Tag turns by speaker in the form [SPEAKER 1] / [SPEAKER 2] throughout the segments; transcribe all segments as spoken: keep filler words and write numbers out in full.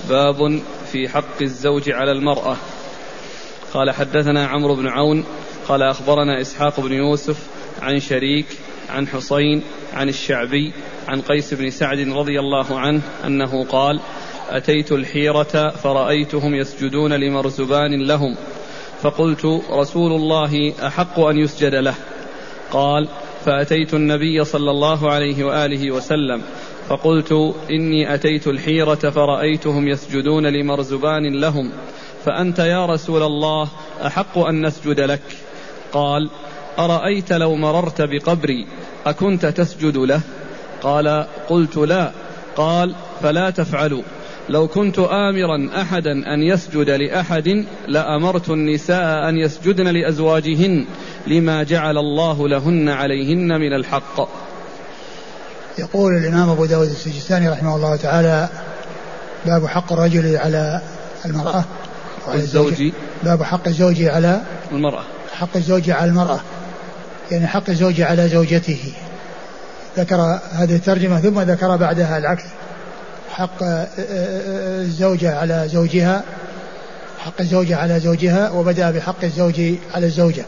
[SPEAKER 1] باب في حق الزوج على المرأة. قال حدثنا عمرو بن عون قال أخبرنا إسحاق بن يوسف عن شريك عن حسين عن الشعبي عن قيس بن سعد رضي الله عنه أنه قال أتيت الحيرة فرأيتهم يسجدون لمرزبان لهم فقلت رسول الله أحق أن يسجد له. قال فأتيت النبي صلى الله عليه وآله وسلم فقلت إني أتيت الحيرة فرأيتهم يسجدون لمرزبان لهم فأنت يا رسول الله أحق أن نسجد لك. قال أرأيت لو مررت بقبري أكنت تسجد له؟ قال قلت لا. قال فلا تفعلوا، لو كنت آمرا أحدا أن يسجد لأحد لأمرت النساء أن يسجدن لأزواجهن لما جعل الله لهن عليهن من الحق.
[SPEAKER 2] يقول الإمام أبو داود السجستاني رحمه الله تعالى باب حق الرجل على المرأة وعلى الزوج. باب حق الزوج على
[SPEAKER 1] المرأة،
[SPEAKER 2] حق الزوج على المرأة يعني حق الزوج على زوجته. ذكر هذه الترجمة ثم ذكر بعدها العكس، حق الزوجة على زوجها، حق الزوجة على زوجها، وبدأ بحق الزوج على الزوجة.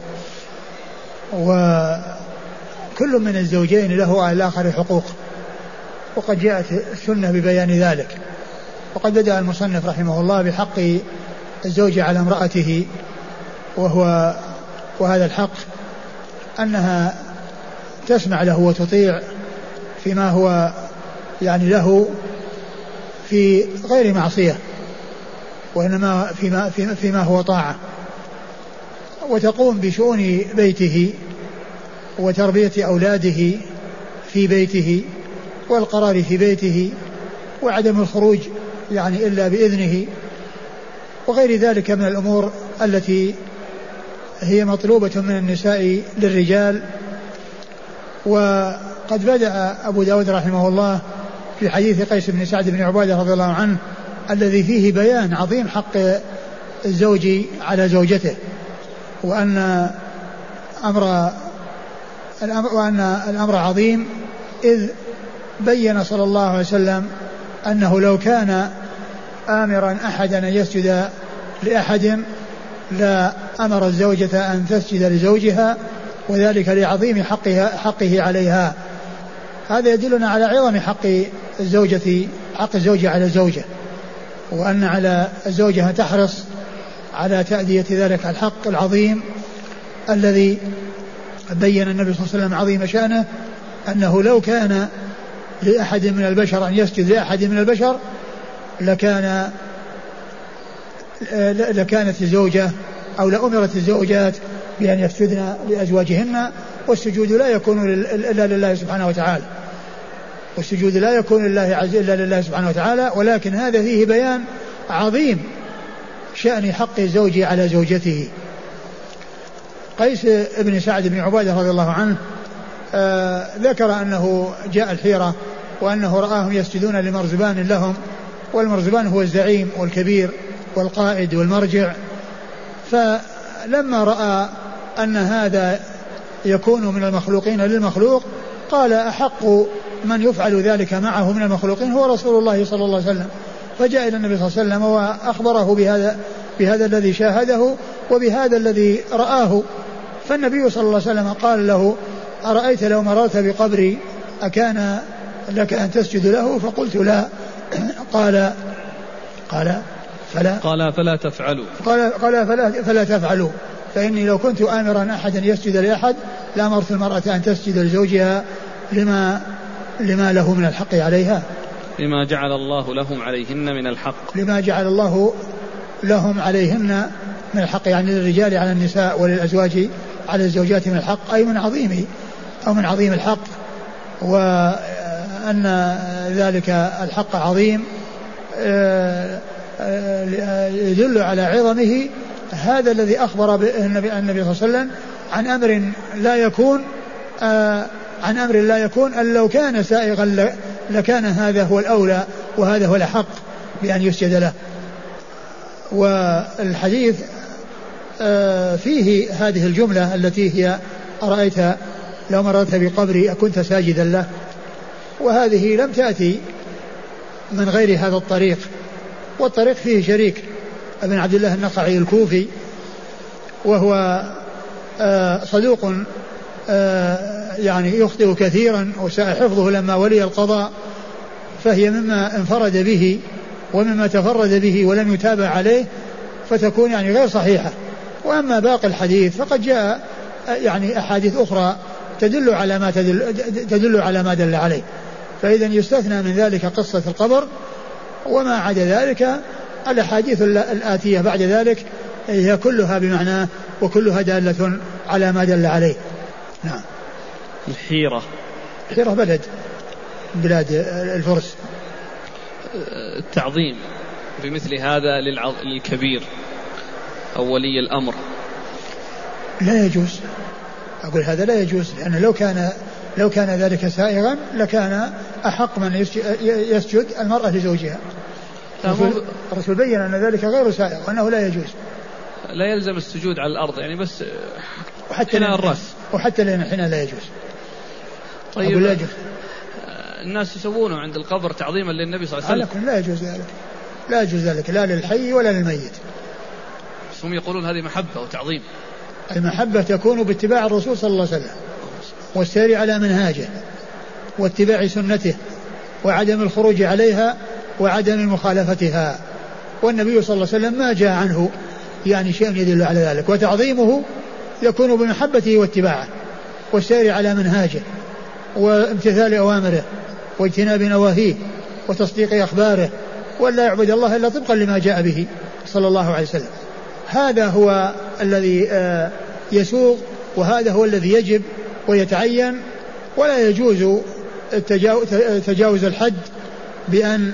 [SPEAKER 2] وكل من الزوجين له على الآخر حقوق، وقد جاءت السنة ببيان ذلك. وقد بدأ المصنف رحمه الله بحق الزوج على امرأته، وهو وهذا الحق أنها تسمع له وتطيع فيما هو يعني له في غير معصية، وإنما فيما, فيما هو طاعة، وتقوم بشؤون بيته وتربية أولاده في بيته والقرار في بيته وعدم الخروج يعني إلا بإذنه وغير ذلك من الأمور التي هي مطلوبة من النساء للرجال. وقد بدأ أبو داود رحمه الله في حديث قيس بن سعد بن عبادة رضي الله عنه الذي فيه بيان عظيم حق الزوج على زوجته، وأن أمر وأن الأمر عظيم، إذ بين صلى الله عليه وسلم أنه لو كان آمرا أحدا أن يسجد لأحد لا أمر الزوجة أن تسجد لزوجها، وذلك لعظيم حقها حقه عليها. هذا يدلنا على عظم حق الزوجة حق الزوجة على الزوجة، وأن على الزوجة تحرص على تأدية ذلك الحق العظيم الذي بين النبي صلى الله عليه وسلم عظيم شأنه، أنه لو كان لأحد من البشر أن يسجد لأحد من البشر لكان لكانت الزوجة أو لأمرت الزوجات بأن يسجدن لأزواجهن، والسجود لا يكون إلا لله سبحانه وتعالى، والسجود لا يكون لله عز إلا لله سبحانه وتعالى. ولكن هذا فيه بيان عظيم شأن حق الزوج على زوجته. قيس بن سعد بن عبادة رضي الله عنه آه ذكر أنه جاء الحيرة وأنه رآهم يسجدون لمرزبان لهم، والمرزبان هو الزعيم والكبير والقائد والمرجع. فلما رأى أن هذا يكون من المخلوقين للمخلوق قال أحق من يفعل ذلك معه من المخلوقين هو رسول الله صلى الله عليه وسلم، فجاء إلى النبي صلى الله عليه وسلم وأخبره بهذا بهذا الذي شاهده وبهذا الذي رآه. فالنبي صلى الله عليه وسلم قال له أرأيت لو مررت بقبري أكان لك أن تسجد له؟ فقلت لا. قال قال فلا
[SPEAKER 1] قال فلا تفعلوا
[SPEAKER 2] قال, قال فلا, فلا تفعلوا فإني لو كنت آمرا أحدا يسجد لأحد لأمرت المرأة أن تسجد لزوجها لما لما له من الحق عليها،
[SPEAKER 1] لما جعل الله لهم عليهن من الحق
[SPEAKER 2] لما جعل الله لهم عليهن من الحق، يعني للرجال على النساء وللأزواج على الزوجات من الحق، أي من عظيم أو من عظيم الحق، وأن ذلك الحق عظيم يدل على عظمه. هذا الذي أخبر به النبي صلى الله عليه وسلم عن أمر لا يكون عن أمر لا يكون أن لو كان سائغا لكان هذا هو الأولى وهذا هو الحق بأن يسجد له. والحديث فيه هذه الجملة التي هي أرأيت لو مررت بقبري أكنت ساجدا له، وهذه لم تأتي من غير هذا الطريق، والطريق فيه شريك ابن عبد الله النخعي الكوفي، وهو صدوق يعني يخطئ كثيرا وساء حفظه لما ولي القضاء، فهي مما انفرد به ومما تفرد به ولم يتابع عليه، فتكون يعني غير صحيحة. وأما باقي الحديث فقد جاء يعني أحاديث أخرى تدل على ما تدل, تدل على ما دل عليه، فإذا يستثنى من ذلك قصة القبر، وما عدا ذلك الأحاديث الآتية بعد ذلك هي كلها بمعناه وكلها دالة على ما دل عليه. نعم.
[SPEAKER 1] الحيرة
[SPEAKER 2] الحيرة بلد بلاد الفرس.
[SPEAKER 1] التعظيم بمثل هذا للكبير أو ولي الأمر
[SPEAKER 2] لا يجوز، أقول هذا لا يجوز، لأنه لو كان لو كان ذلك سائغا لكان أحق من يسجد المرأة لزوجها. الرسول بين أن ذلك غير سائغ وأنه لا يجوز،
[SPEAKER 1] لا يلزم السجود على الأرض يعني بس
[SPEAKER 2] وحتى
[SPEAKER 1] حناء الرأس،
[SPEAKER 2] وحتى حين لا يجوز.
[SPEAKER 1] طيب لا يجوز. الناس يسوونه عند القبر تعظيما للنبي صلى الله عليه وسلم.
[SPEAKER 2] لا يجوز ذلك، لا يجوز ذلك لا للحي ولا للميت.
[SPEAKER 1] بس هم يقولون هذه محبة وتعظيم.
[SPEAKER 2] المحبة تكون باتباع الرسول صلى الله عليه وسلم والسير على منهاجه واتباع سنته وعدم الخروج عليها وعدم مخالفتها، والنبي صلى الله عليه وسلم ما جاء عنه يعني شيء يدل على ذلك. وتعظيمه يكون بمحبته واتباعه والسير على منهاجه وامتثال أوامره واجتناب نواهيه وتصديق أخباره، ولا يعبد الله إلا طبقا لما جاء به صلى الله عليه وسلم. هذا هو الذي يسوغ، وهذا هو الذي يجب ويتعين، ولا يجوز تجاوز الحد بأن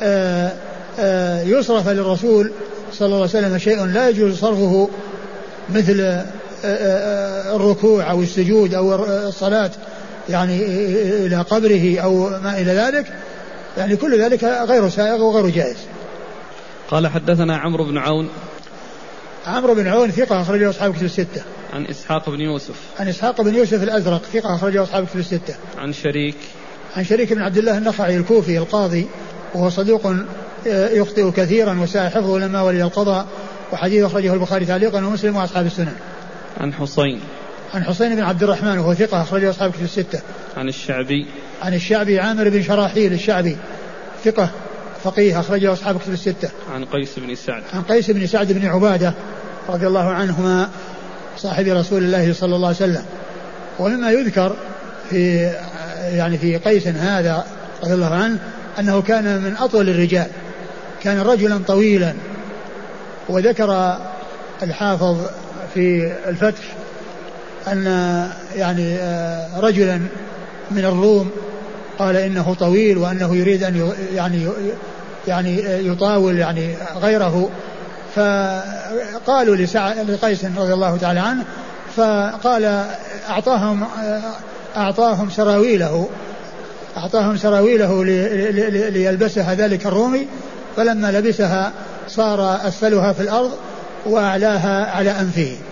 [SPEAKER 2] يصرف للرسول صلى الله عليه وسلم شيء لا يجوز صرفه، مثل الركوع أو السجود أو الصلاة يعني إلى قبره أو ما إلى ذلك، يعني كل ذلك غير سائغ وغير جائز.
[SPEAKER 1] قال حدثنا عمرو بن عون.
[SPEAKER 2] عمرو بن عون ثقة أخرجه أصحاب كتب الستة.
[SPEAKER 1] عن إسحاق بن يوسف.
[SPEAKER 2] عن إسحاق بن يوسف الأزرق ثقة أخرجه أصحاب كتب الستة.
[SPEAKER 1] عن شريك.
[SPEAKER 2] عن شريك بن عبد الله النخعي الكوفي القاضي، وهو صدوق يخطئ كثيرا وساء حفظه لما ولي القضاء، وحديث أخرجه البخاري تعليقا ومسلم وأصحاب السنن.
[SPEAKER 1] عن حسين.
[SPEAKER 2] عن حسين بن عبد الرحمن وهو ثقة أخرجه أصحاب كتب الستة.
[SPEAKER 1] عن الشعبي.
[SPEAKER 2] عن الشعبي عامر بن شراحيل الشعبي ثقة فقيه أخرجه أصحاب كتب الستة.
[SPEAKER 1] عن قيس بن سعد.
[SPEAKER 2] عن قيس بن سعد بن عبادة رضي الله عنهما صاحب رسول الله صلى الله عليه وسلم. ومما يذكر في يعني في قيس هذا رضي الله عنه أنه كان من أطول الرجال، كان رجلا طويلا. وذكر الحافظ في الفتح أن يعني رجلا من الروم قال إنه طويل وأنه يريد أن يعني يعني يطاول يعني غيره، فقالوا لقيس رضي الله تعالى عنه، فقال أعطاهم أعطاهم سراويله أعطاهم سراويله ليلبسها ذلك الرومي، فلما لبسها صار أسفلها في الأرض وأعلاها على أنفه.